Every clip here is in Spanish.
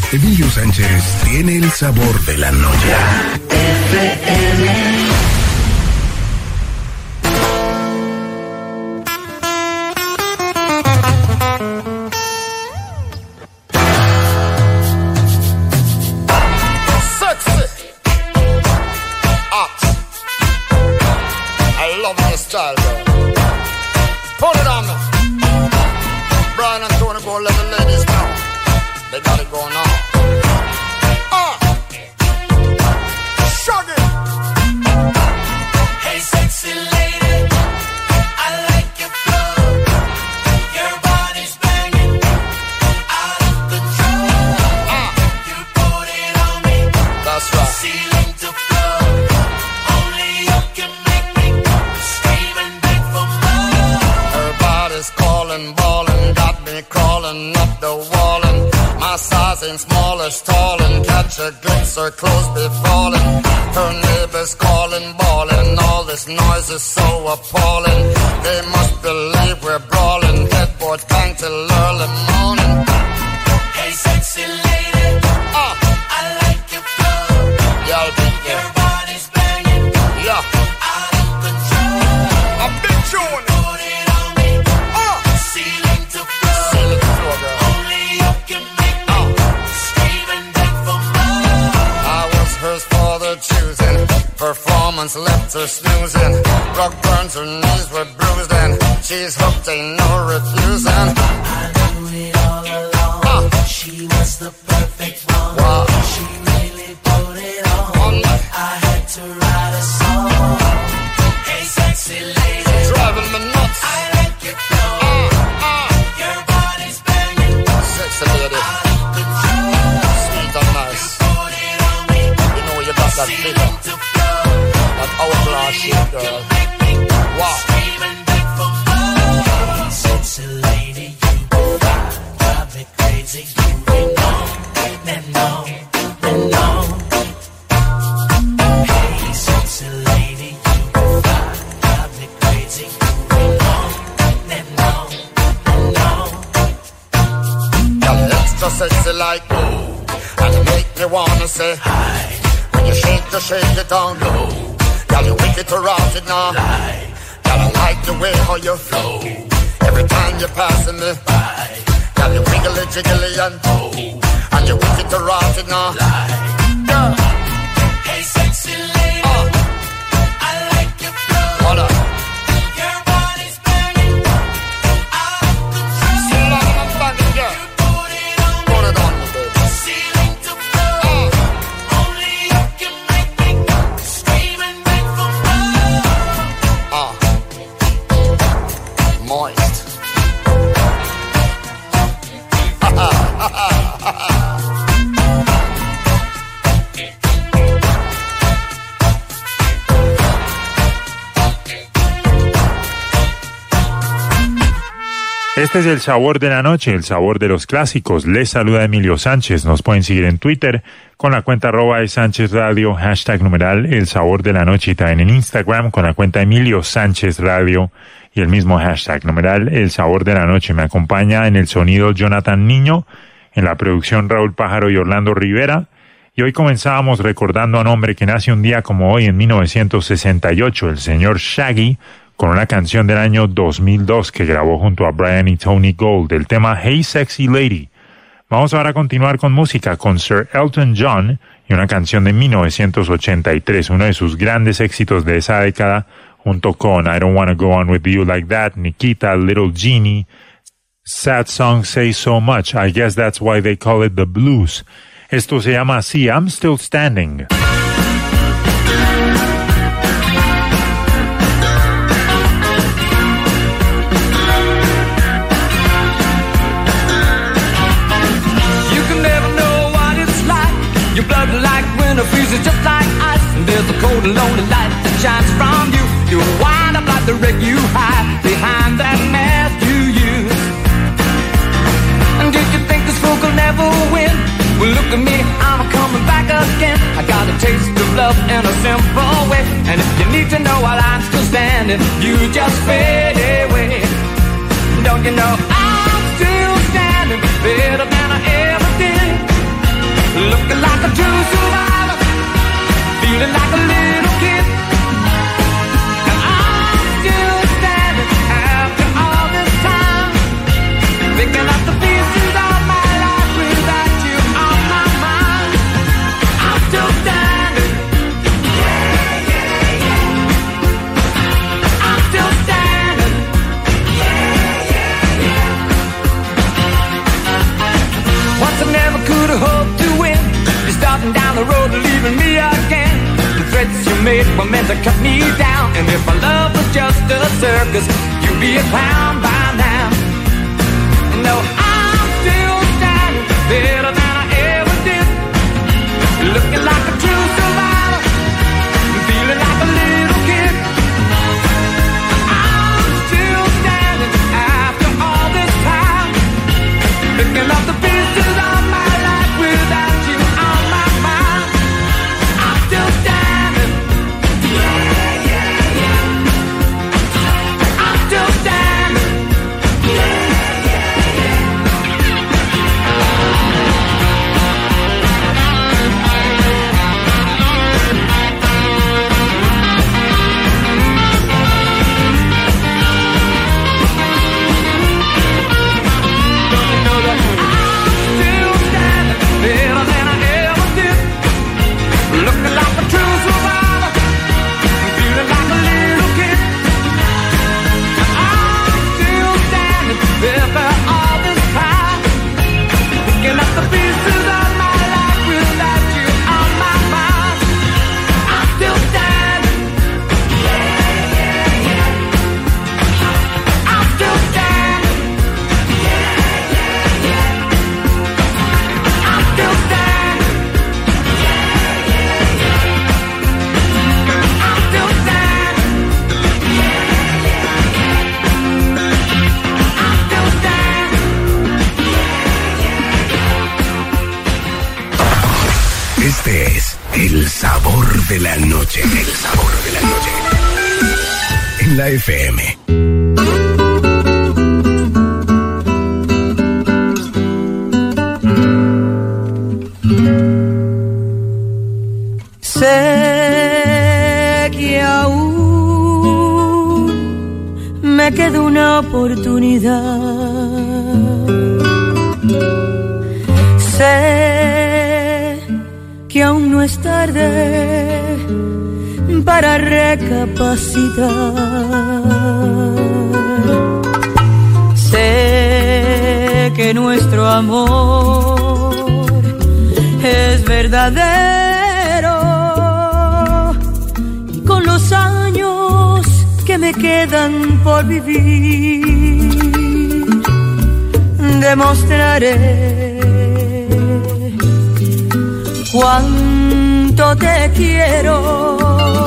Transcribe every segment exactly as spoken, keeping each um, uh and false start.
Emilio Sánchez tiene el sabor de la noche. F M. Este es el sabor de la noche, el sabor de los clásicos. Les saluda Emilio Sánchez. Nos pueden seguir en Twitter con la cuenta arroba de Sánchez Radio, hashtag numeral el sabor de la noche, y también en Instagram con la cuenta Emilio Sánchez Radio y el mismo hashtag numeral el sabor de la noche. Me acompaña en el sonido Jonathan Niño, en la producción Raúl Pájaro y Orlando Rivera. Y hoy comenzábamos recordando a un hombre que nace un día como hoy en mil novecientos sesenta y ocho, el señor Shaggy, con una canción del año dos mil dos que grabó junto a Brian y Tony Gold, el tema Hey Sexy Lady. Vamos ahora a continuar con música con Sir Elton John y una canción de mil novecientos ochenta y tres, uno de sus grandes éxitos de esa década, junto con I Don't Wanna Go On With You Like That, Nikita, Little Genie, Sad Song Say So Much, I Guess That's Why They Call It The Blues. Esto se llama así, I'm Still Standing. Your blood like winter freezes just like ice, and there's a cold and lonely light that shines from you. You wind up like the wreck you hide behind that mask you use. And did you think this fool could never win? Well, look at me, I'm coming back again. I got a taste of love in a simple way, and if you need to know while I'm still standing, you just fade away. Don't you know I'm still standing better than I ever did? could hope to win. You're starting down the road and leaving me again. The threats you made were meant to cut me down. And if our love was just a circus, you'd be a clown by now. No, I'm still standing better than I ever did. Looking like a true survivor, feeling like a little kid. I'm still standing after all this time, picking up the pieces of my life without you on my mind. I'm still standing. Yeah, yeah, yeah. I'm still standing. Yeah, yeah, yeah. Este es el sabor de la noche. El sabor de la noche. En la F M. Sé que aún me queda una oportunidad. Sé que aún no es tarde para recapacitar. Sé que nuestro amor es verdadero y con los años que me quedan por vivir demostraré cuánto te quiero.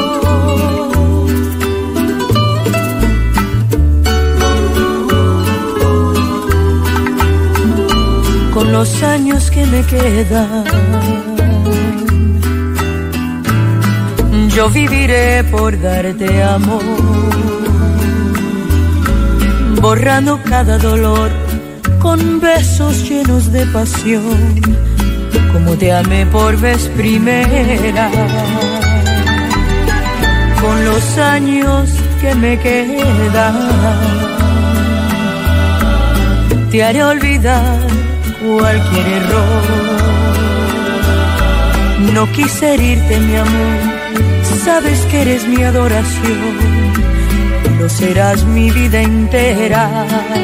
Con los años que me quedan, yo viviré por darte amor, borrando cada dolor con besos llenos de pasión, como te amé por vez primera. Con los años que me quedan, te haré olvidar cualquier error. No quise herirte, mi amor, sabes que eres mi adoración, lo serás mi vida entera.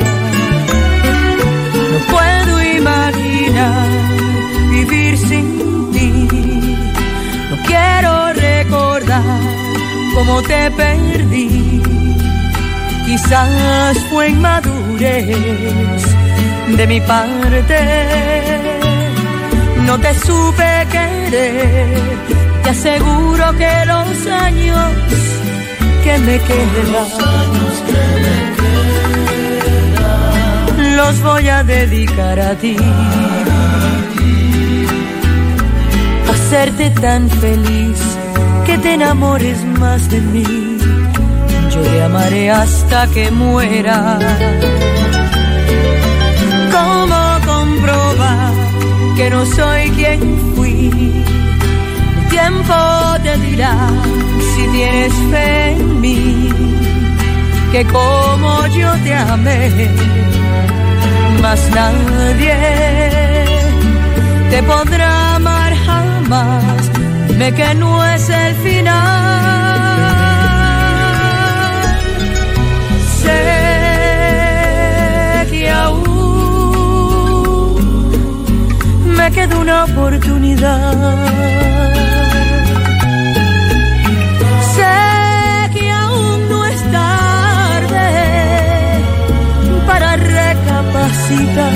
No puedo imaginar vivir sin ti, no quiero recordar cómo te perdí. Quizás fue inmadurez de mi parte, no te supe querer. Te aseguro que los años que me quedan los voy a dedicar a ti, a hacerte tan feliz que te enamores más de mí. Yo te amaré hasta que muera. ¿Cómo comprobar que no soy quien fui? El tiempo te dirá si tienes fe en mí, que como yo te amé, más nadie te podrá amar jamás. Dime que no es el final. Sé que aún me queda queda una oportunidad. Sé que aún no es tarde para recapacitar.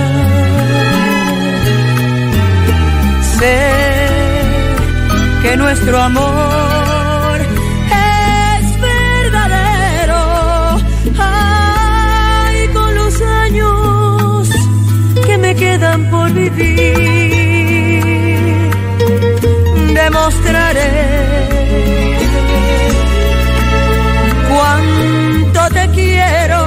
Sé que nuestro amor es verdadero. Ay, con los años que me quedan por vivir, demostraré cuánto te quiero.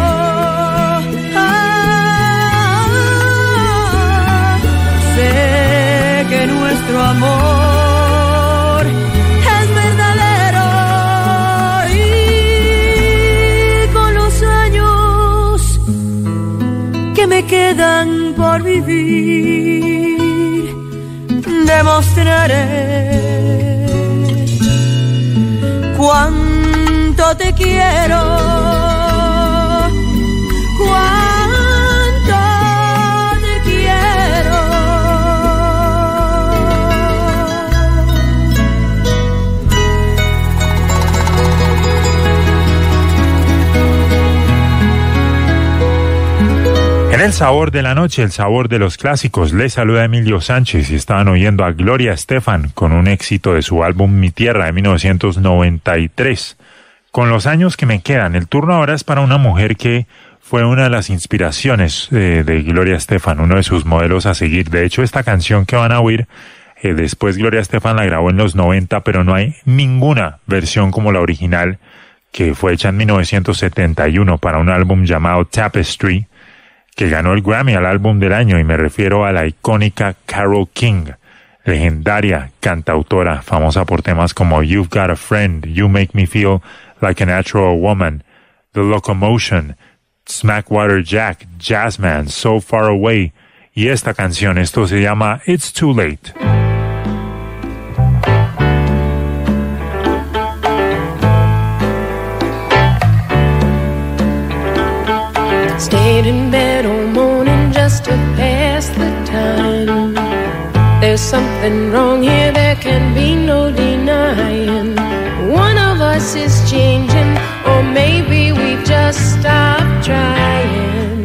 Ah, sé que nuestro amor es verdadero y con los años que me quedan por vivir, demostraré cuánto te quiero, cuánto te quiero. En el sabor de la noche, el sabor de los clásicos, les saluda Emilio Sánchez y estaban oyendo a Gloria Estefan con un éxito de su álbum Mi Tierra de mil novecientos noventa y tres. Con los años que me quedan, el turno ahora es para una mujer que fue una de las inspiraciones eh, de Gloria Estefan, uno de sus modelos a seguir. De hecho, esta canción que van a oír, eh, después Gloria Estefan la grabó en los noventa, pero no hay ninguna versión como la original, que fue hecha en mil novecientos setenta y uno para un álbum llamado Tapestry, que ganó el Grammy al álbum del año, y me refiero a la icónica Carole King, legendaria cantautora, famosa por temas como You've Got a Friend, You Make Me Feel Like a Natural Woman, The Locomotion, Smackwater Jack, Jazzman, So Far Away, y esta canción, esto se llama It's Too Late. Stayed in bed all morning just to pass the time. There's something wrong here, there can be no denying. One of us is changing, or maybe we just stopped trying.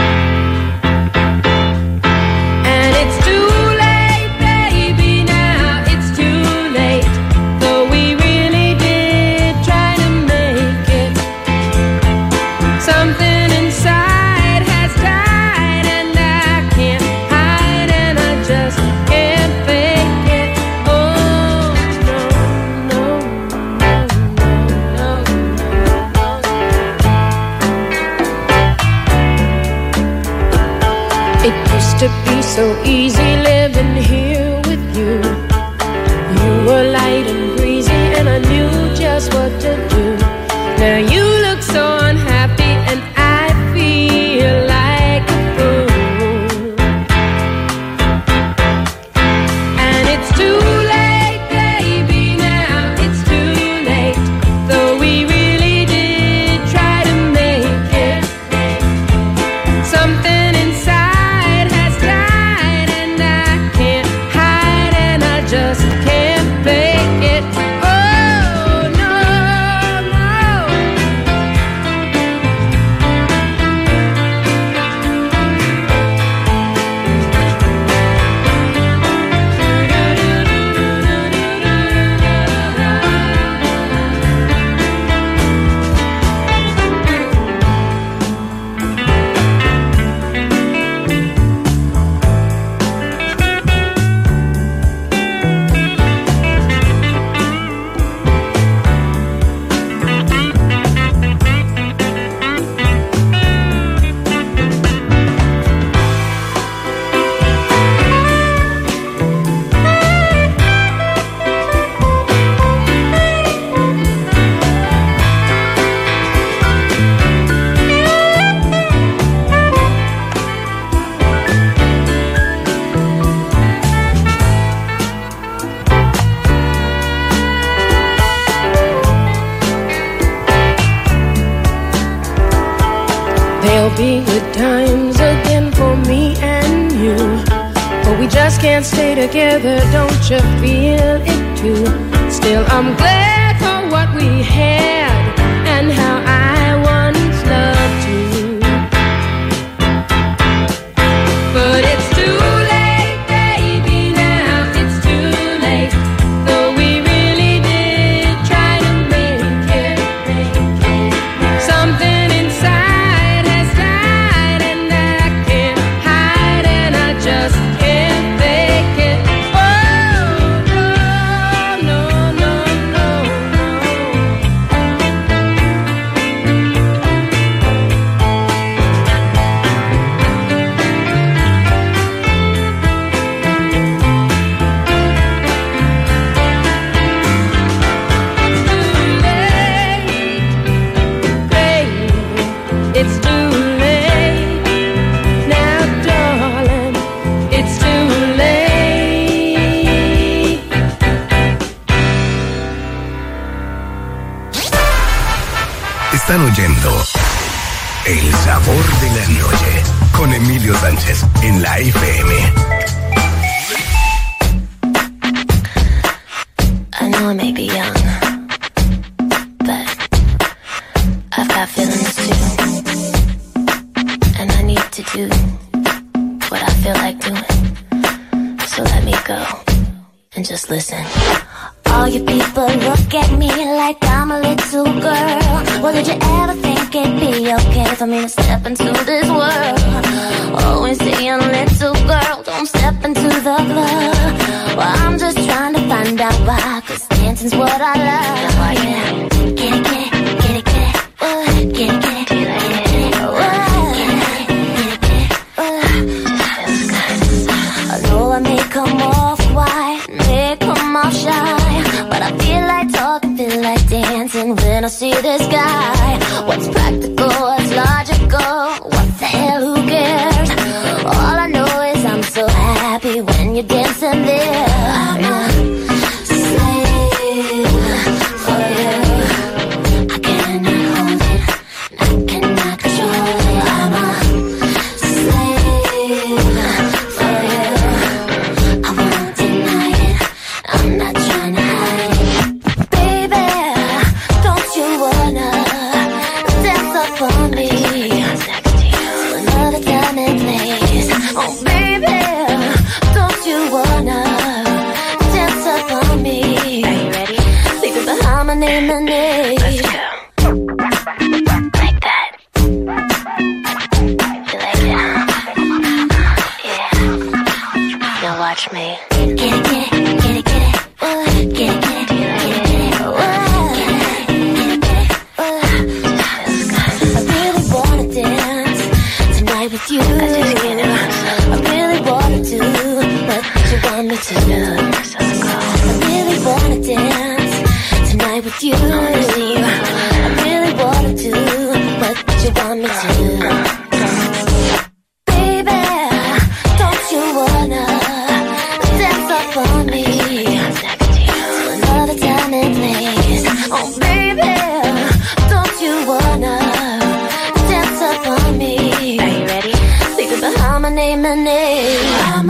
And it's too late, baby, now it's too late. Though we really did try to make it. Something inside to be so easy living here with you. You were light and breezy and I knew just what to do. Now you look so unhappy and I feel like a fool. And it's too late, baby, now it's too late. Though we really did try to make it. Something inside just can't fake it. Oh, no, no. There'll be good times again for me and you, but we We just can't stay together, don't you feel it too? Still, I'm glad for what we had and how I once loved you. But it's too late, baby, now it's too late. Though we really did try to make it, make it. Something inside has died and I can't hide and I just can't fake it. Oh, no, no, no, no, it's too late now, darling. It's too late. Están oyendo El Sabor de la Noche con Emilio Sánchez en la F M. I know I may be young, but I've got feelings too. And I need to do what I feel like doing. So let me go and just listen. All you people look at me like I'm a little girl. Well, did you ever think it'd be okay for me to step into this world? Always saying, little girl, don't step into the club. Well, I'm just trying to find out why, 'cause dancing's what I love. Oh, yeah. Get it, get it, get it, get it. Uh, get it, get it, get it, get it. Uh, get it, get it, get it. Uh, I know I may come off quiet, may come off shy, but I feel like talking, feel like dancing when I see this guy. What's practical, what's logical, what the hell, who cares? All I know is I'm so happy when you're dancing there. I'm a slave for you. I cannot hold it, I cannot control it. I'm a slave for you. I won't deny it, I'm not trying to hide it. Baby, don't you wanna dance up on me? Another time and place. Oh baby, don't you wanna dance up on me? Are you ready? Leave it behind my name and age. Let's go. Like that. You like it, huh? Yeah. Now watch me. Get it, get it, get it, get it. Uh, get it, get it, get it, get it. Uh, get it, get it, get it. Uh, I really wanna dance tonight with you. I really wanna do what you want me to do. I really wanna dance tonight with you. I really wanna do what you want me to do. Baby, don't you wanna dance up on me? Another time and place. Oh baby, don't you wanna dance up on me? Are you ready? Leave it behind my name and age. I'm a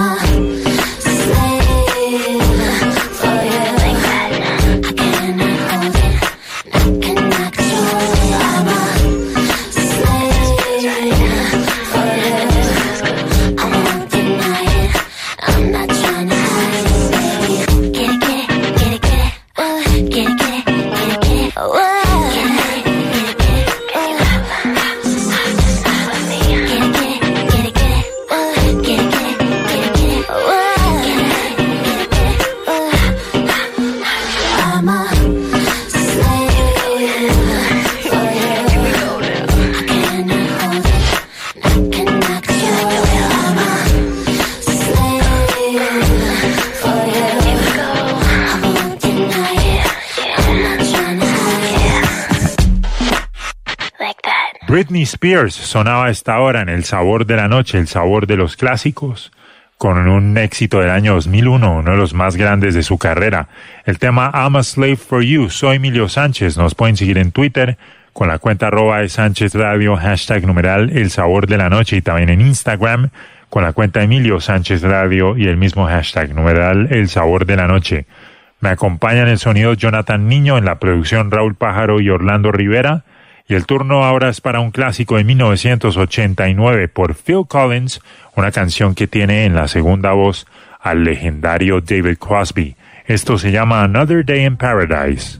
slave for you. Like that. I cannot hold it, I cannot control it. I'm a slave for you. I won't deny it, I'm not trying to hide it. Get it, get it, get it, get it. Uh, get it, get it, get it, get it. Uh, get it, get it, get it, get it. Get it, get it, get it, get it. Uh, get it, get it, get it, get it. Uh, get it, get it, get it. Uh, I'm a slave for you. I cannot hold it, I cannot control it. I'm a slave for you. I won't deny it, I'm not trying to hide it. Like that. Britney Spears sonaba a esta hora en El Sabor de la Noche, el sabor de los clásicos, con un éxito del año dos mil uno, uno de los más grandes de su carrera. El tema I'm a Slave for You. Soy Emilio Sánchez. Nos pueden seguir en Twitter con la cuenta arroba de Sánchez Radio, hashtag numeral El Sabor de la Noche, y también en Instagram con la cuenta Emilio Sánchez Radio y el mismo hashtag numeral El Sabor de la Noche. Me acompañan el sonido Jonathan Niño, en la producción Raúl Pájaro y Orlando Rivera, y el turno ahora es para un clásico de mil novecientos ochenta y nueve por Phil Collins, una canción que tiene en la segunda voz al legendario David Crosby. Esto se llama Another Day in Paradise.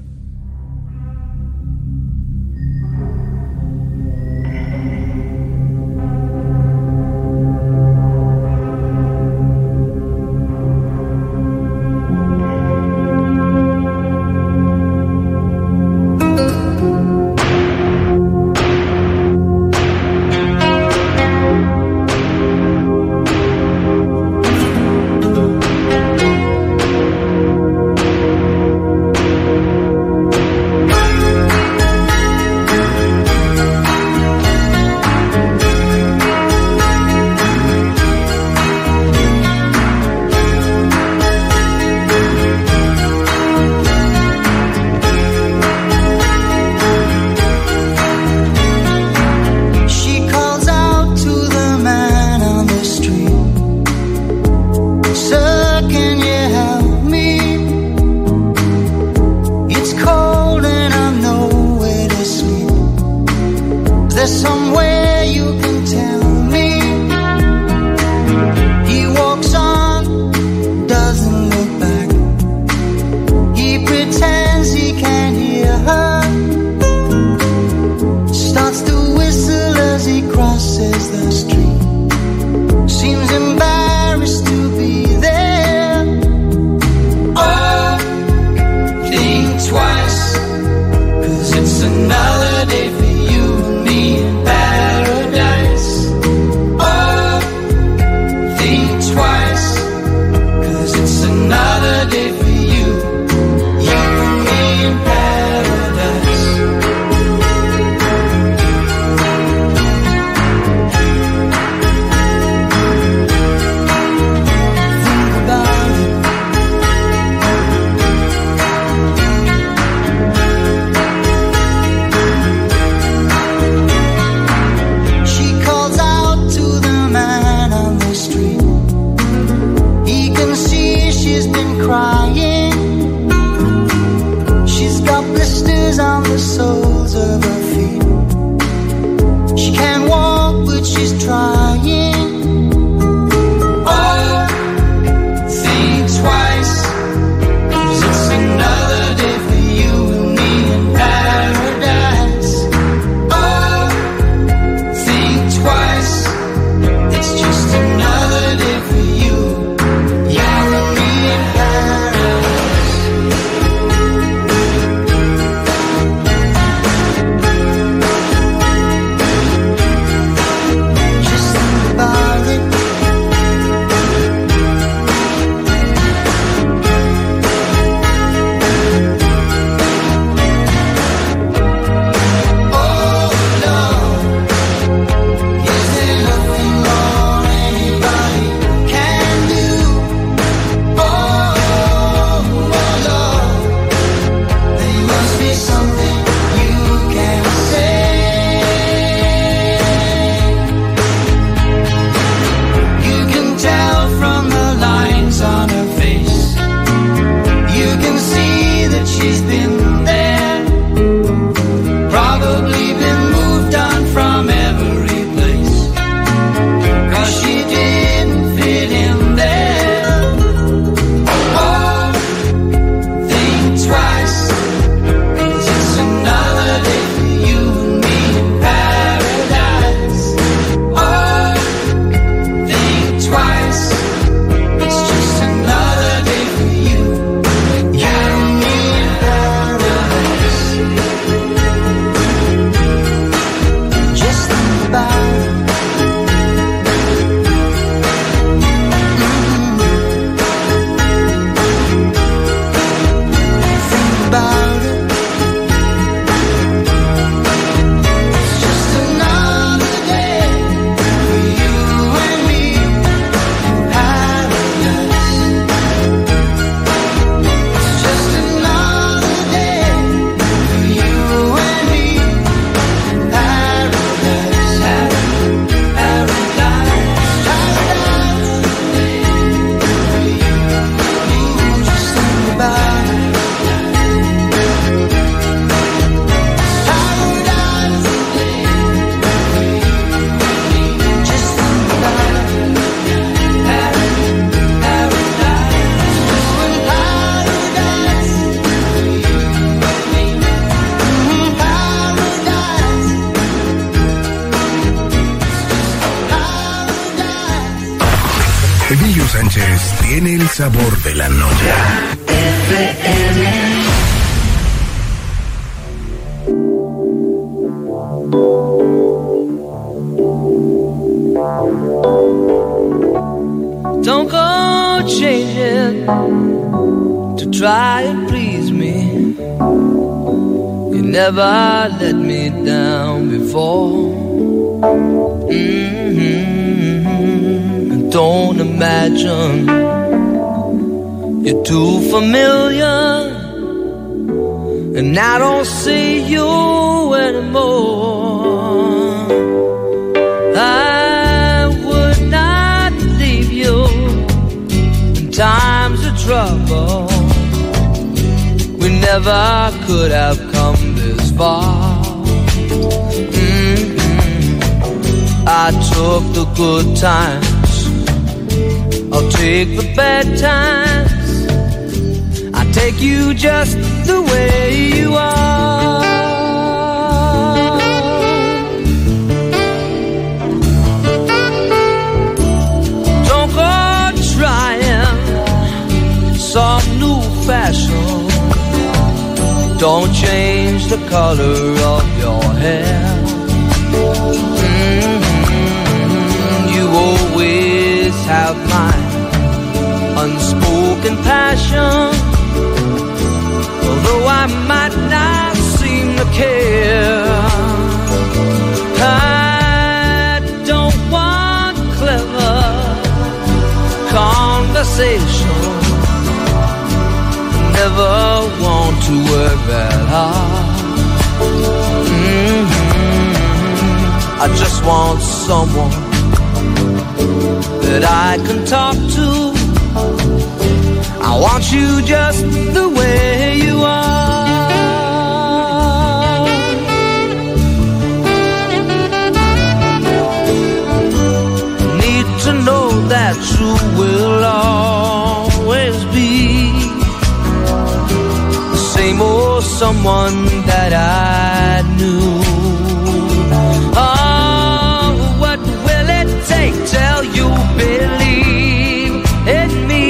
Sánchez tiene el sabor de la noche. F M. Don't go changing to try and please me. You never let me down before. Mm-hmm. Don't imagine you're too familiar, and I don't see you anymore. I would not leave you in times of trouble. We never could have come this far. Mm-hmm. I took the good times, I'll take the bad times. I take you just the way you are. Don't go trying some new fashion. Don't change the color of your hair. Mm-hmm. You always have my unspoken passion. Although I might not seem to care, I don't want clever conversation. Never want to work that hard. Mm-hmm. I just want someone that I can talk to. I want you just the way you are. Need to know that you will always be the same old someone that I knew. Oh, what will it take till you believe in me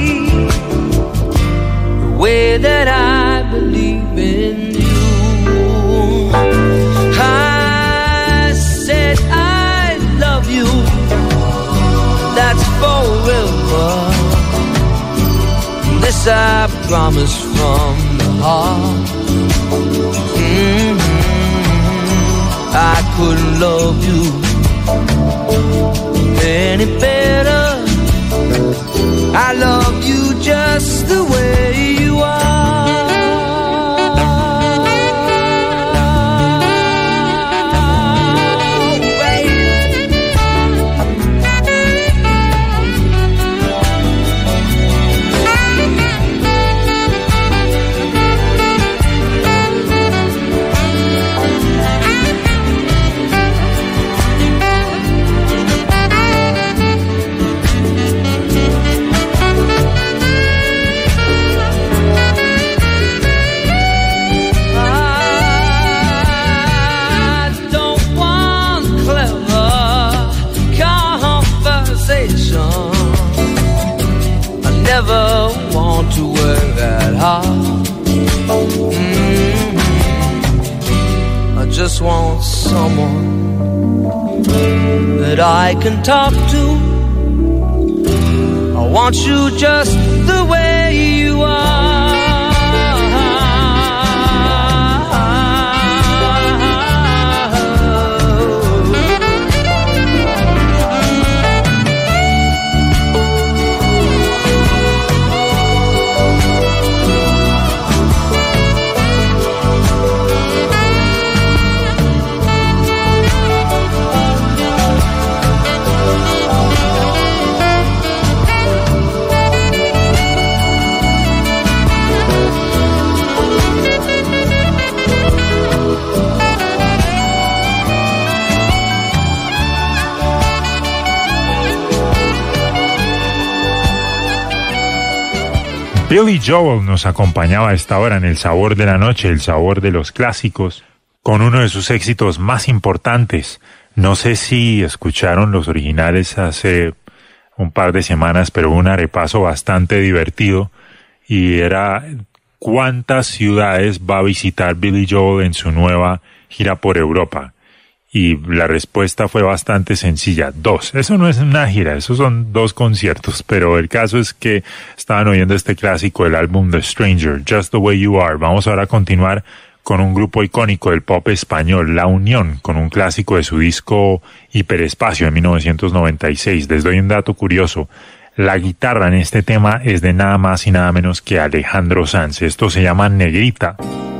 the way that I believe in you? I said I love you, that's forever. This I promise from the heart. Mm-hmm. I couldn't love you any better. I love you just the way you are. Never want to work that hard. Mm-hmm. I just want someone that I can talk to. I want you just the way you are. Billy Joel nos acompañaba a esta hora en El Sabor de la Noche, el sabor de los clásicos, con uno de sus éxitos más importantes. No sé si escucharon los originales hace un par de semanas, pero un arepaso bastante divertido, y era ¿cuántas ciudades va a visitar Billy Joel en su nueva gira por Europa? Y la respuesta fue bastante sencilla, dos. Eso no es una gira, esos son dos conciertos, pero el caso es que estaban oyendo este clásico del álbum The Stranger, Just the Way You Are. Vamos ahora a continuar con un grupo icónico del pop español, La Unión, con un clásico de su disco Hiperespacio en mil novecientos noventa y seis. Les doy un dato curioso. La guitarra en este tema es de nada más y nada menos que Alejandro Sanz. Esto se llama Negrita.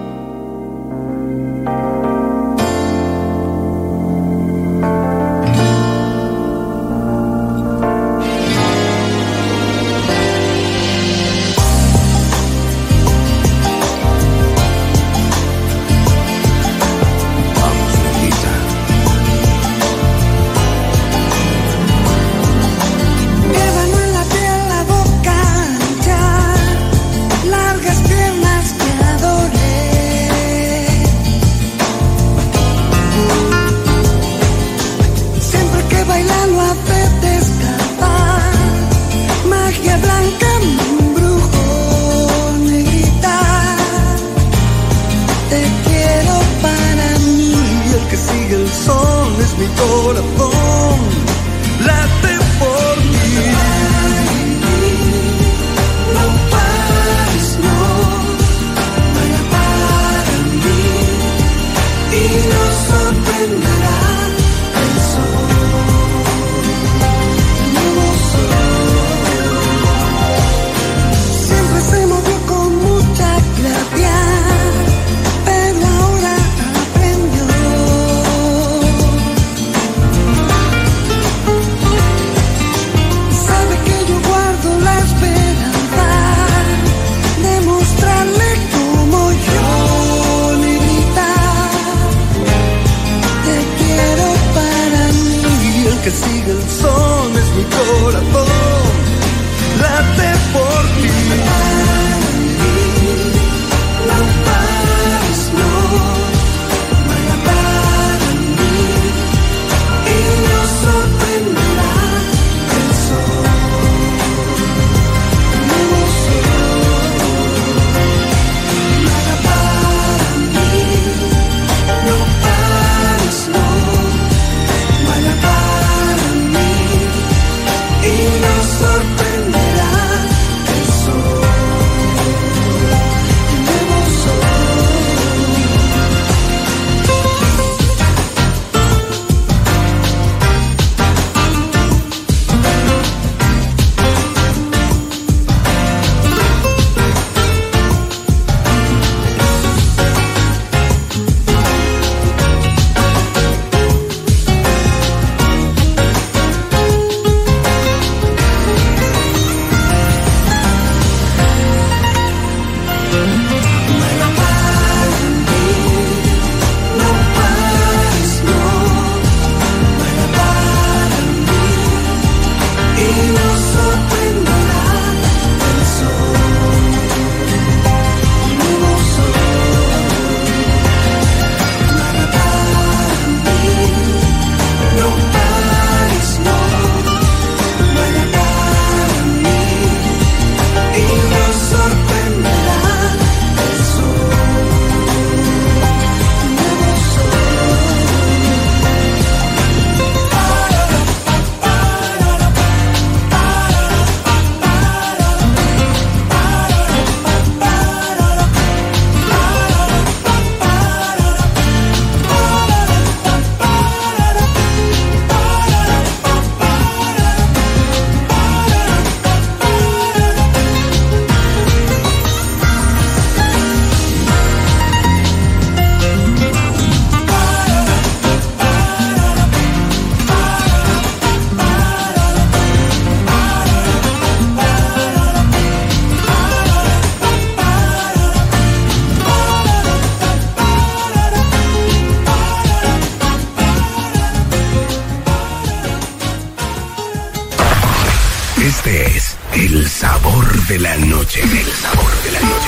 Este es el sabor de la noche. El sabor de la noche.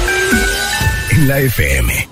En la F M.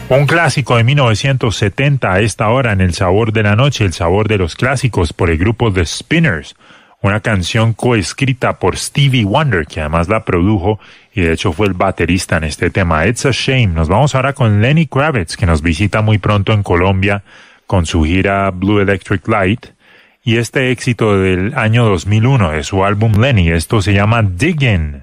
Un clásico de mil novecientos setenta a esta hora en El Sabor de la Noche, el sabor de los clásicos por el grupo The Spinners. Una canción coescrita por Stevie Wonder, que además la produjo y de hecho fue el baterista en este tema. It's a Shame. Nos vamos ahora con Lenny Kravitz, que nos visita muy pronto en Colombia con su gira Blue Electric Light. Y este éxito del año dos mil uno de su álbum Lenny, esto se llama Diggin'.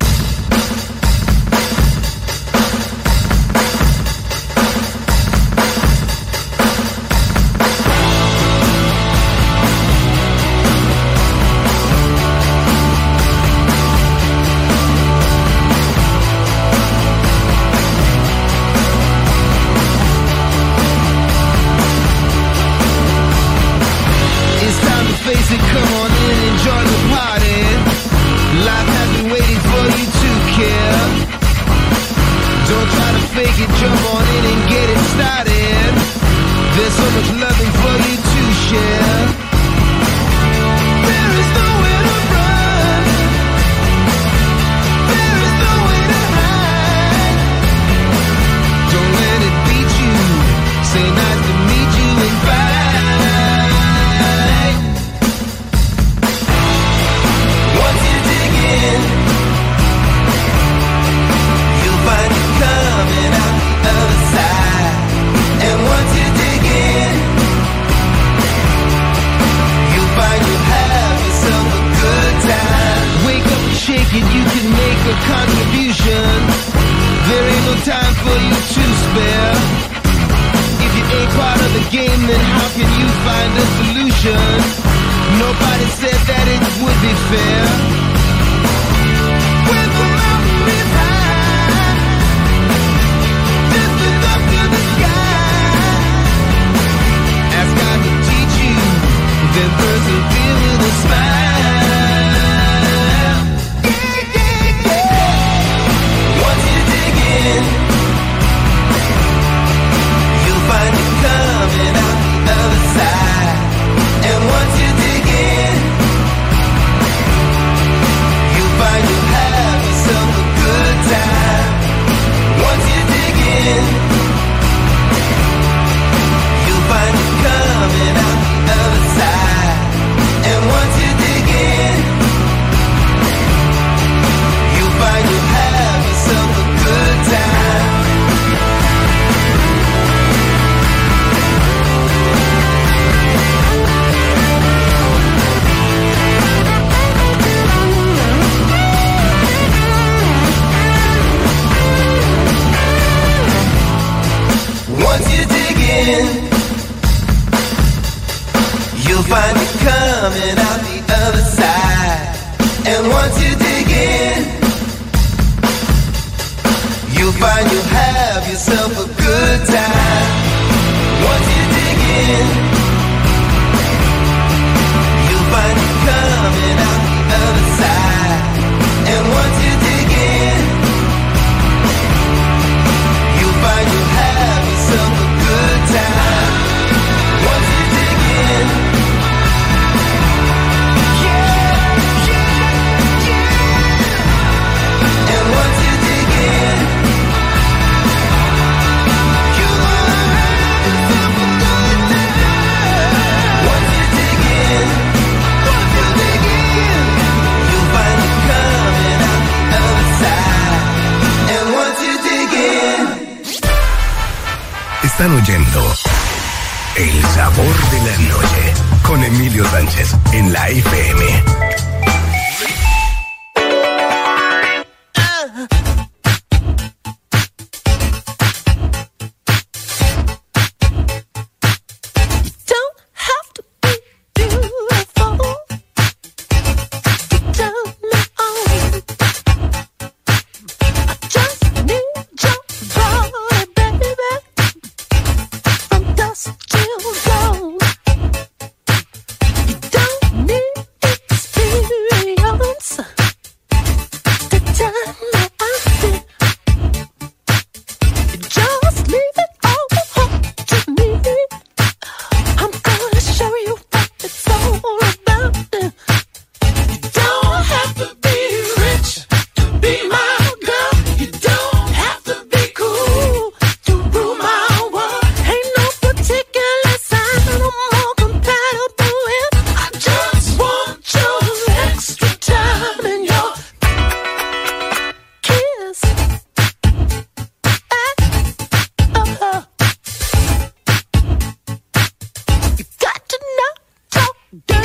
Están oyendo El Sabor de la Noche con Emilio Sánchez en la F M. Don't need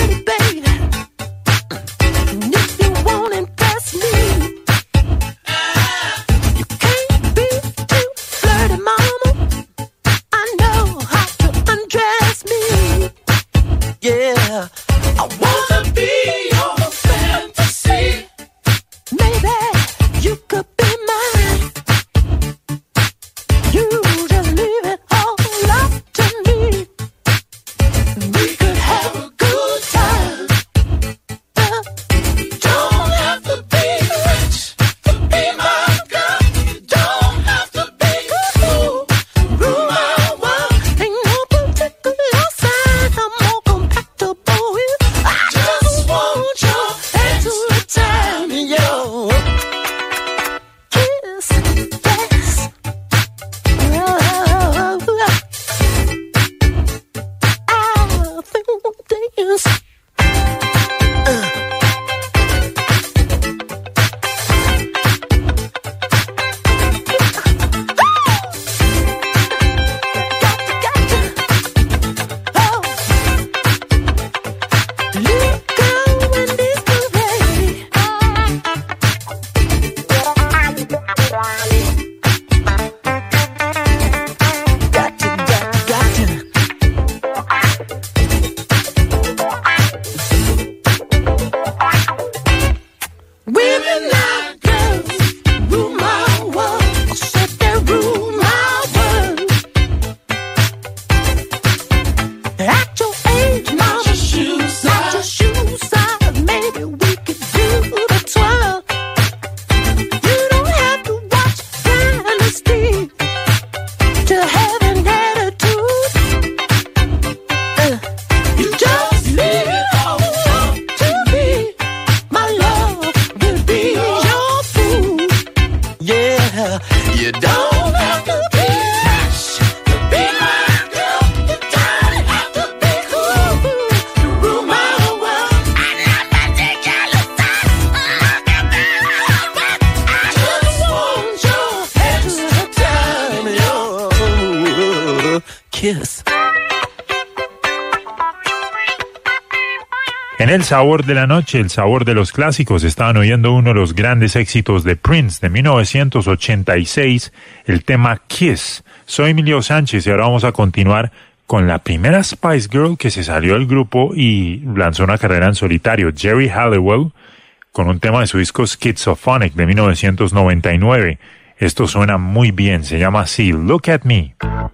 En el sabor de la noche, el sabor de los clásicos, estaban oyendo uno de los grandes éxitos de Prince de mil novecientos ochenta y seis, el tema Kiss. Soy Emilio Sánchez y ahora vamos a continuar con la primera Spice Girl que se salió del grupo y lanzó una carrera en solitario, Jerry Halliwell, con un tema de su disco Schizophonic de mil novecientos noventa y nueve. Esto suena muy bien, se llama así, Look at Me.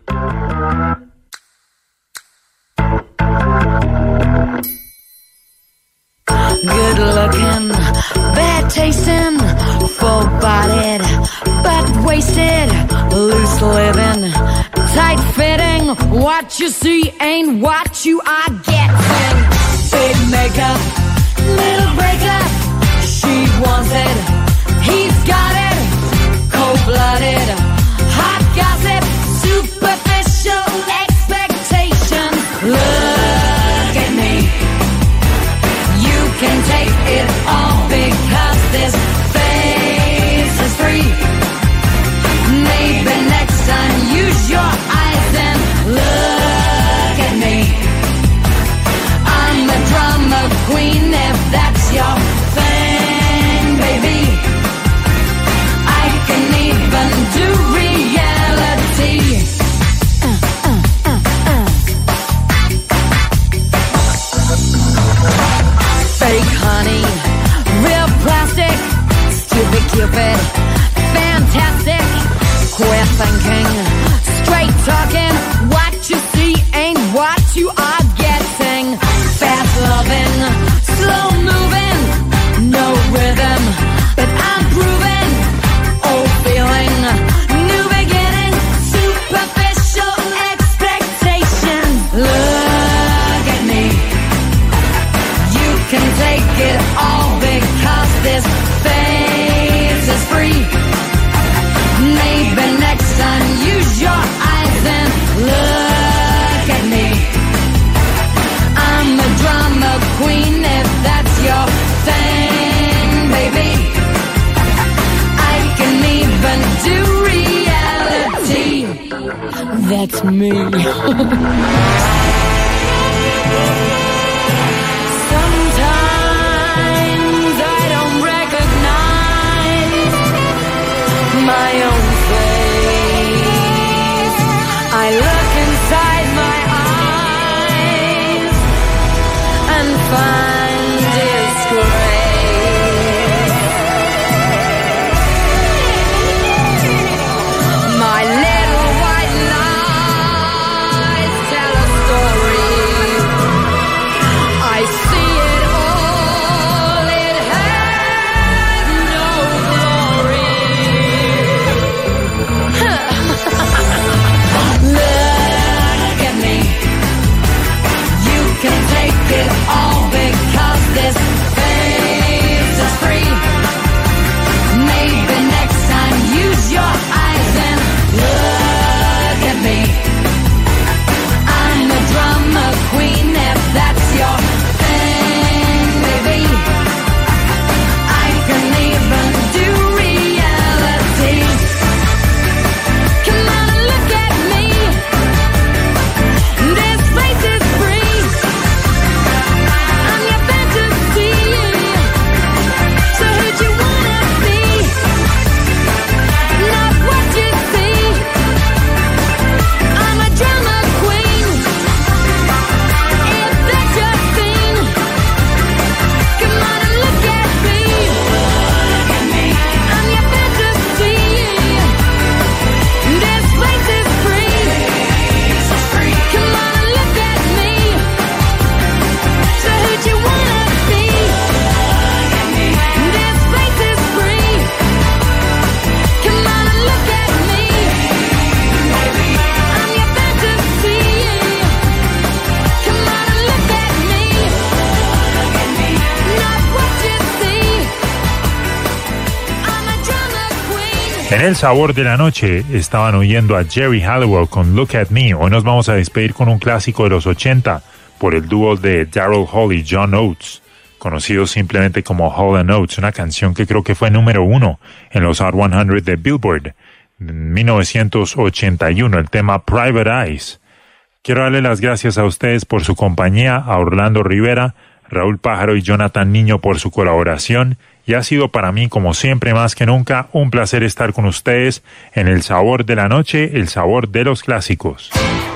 Good looking, bad tasting, full bodied, but wasted, loose living, tight fitting. What you see ain't what you are getting. Big makeup, little breakup. She wants it, he's got it. Cold blooded, hot gossip, superficial expectations. Look at me. Can take it all because this face is free. Maybe next time use your eyes and look at me. I'm a drama queen if that's your thing, baby. I can even do reality. Uh, uh, uh, uh. Fake honey, real plastic, stupid cupid, fantastic, queer thinking, straight talking, what you see ain't what you are getting. Fast loving, slow moving, no rhythm, but I'm proving, old feeling, new beginning, superficial expectations. Look at me. Can take it all because this face is free. Maybe next time use your eyes and look at me. I'm a drama queen if that's your thing, baby. I can even do reality. That's me. En el sabor de la noche estaban oyendo a Jerry Halliwell con Look at Me. Hoy nos vamos a despedir con un clásico de los ochenta por el dúo de Daryl Hall y John Oates, conocido simplemente como Hall and Oates, una canción que creo que fue número uno en los Hot cien de Billboard en mil novecientos ochenta y uno, el tema Private Eyes. Quiero darle las gracias a ustedes por su compañía, a Orlando Rivera, Raúl Pájaro y Jonathan Niño por su colaboración, y ha sido para mí, como siempre, más que nunca, un placer estar con ustedes en el sabor de la noche, el sabor de los clásicos.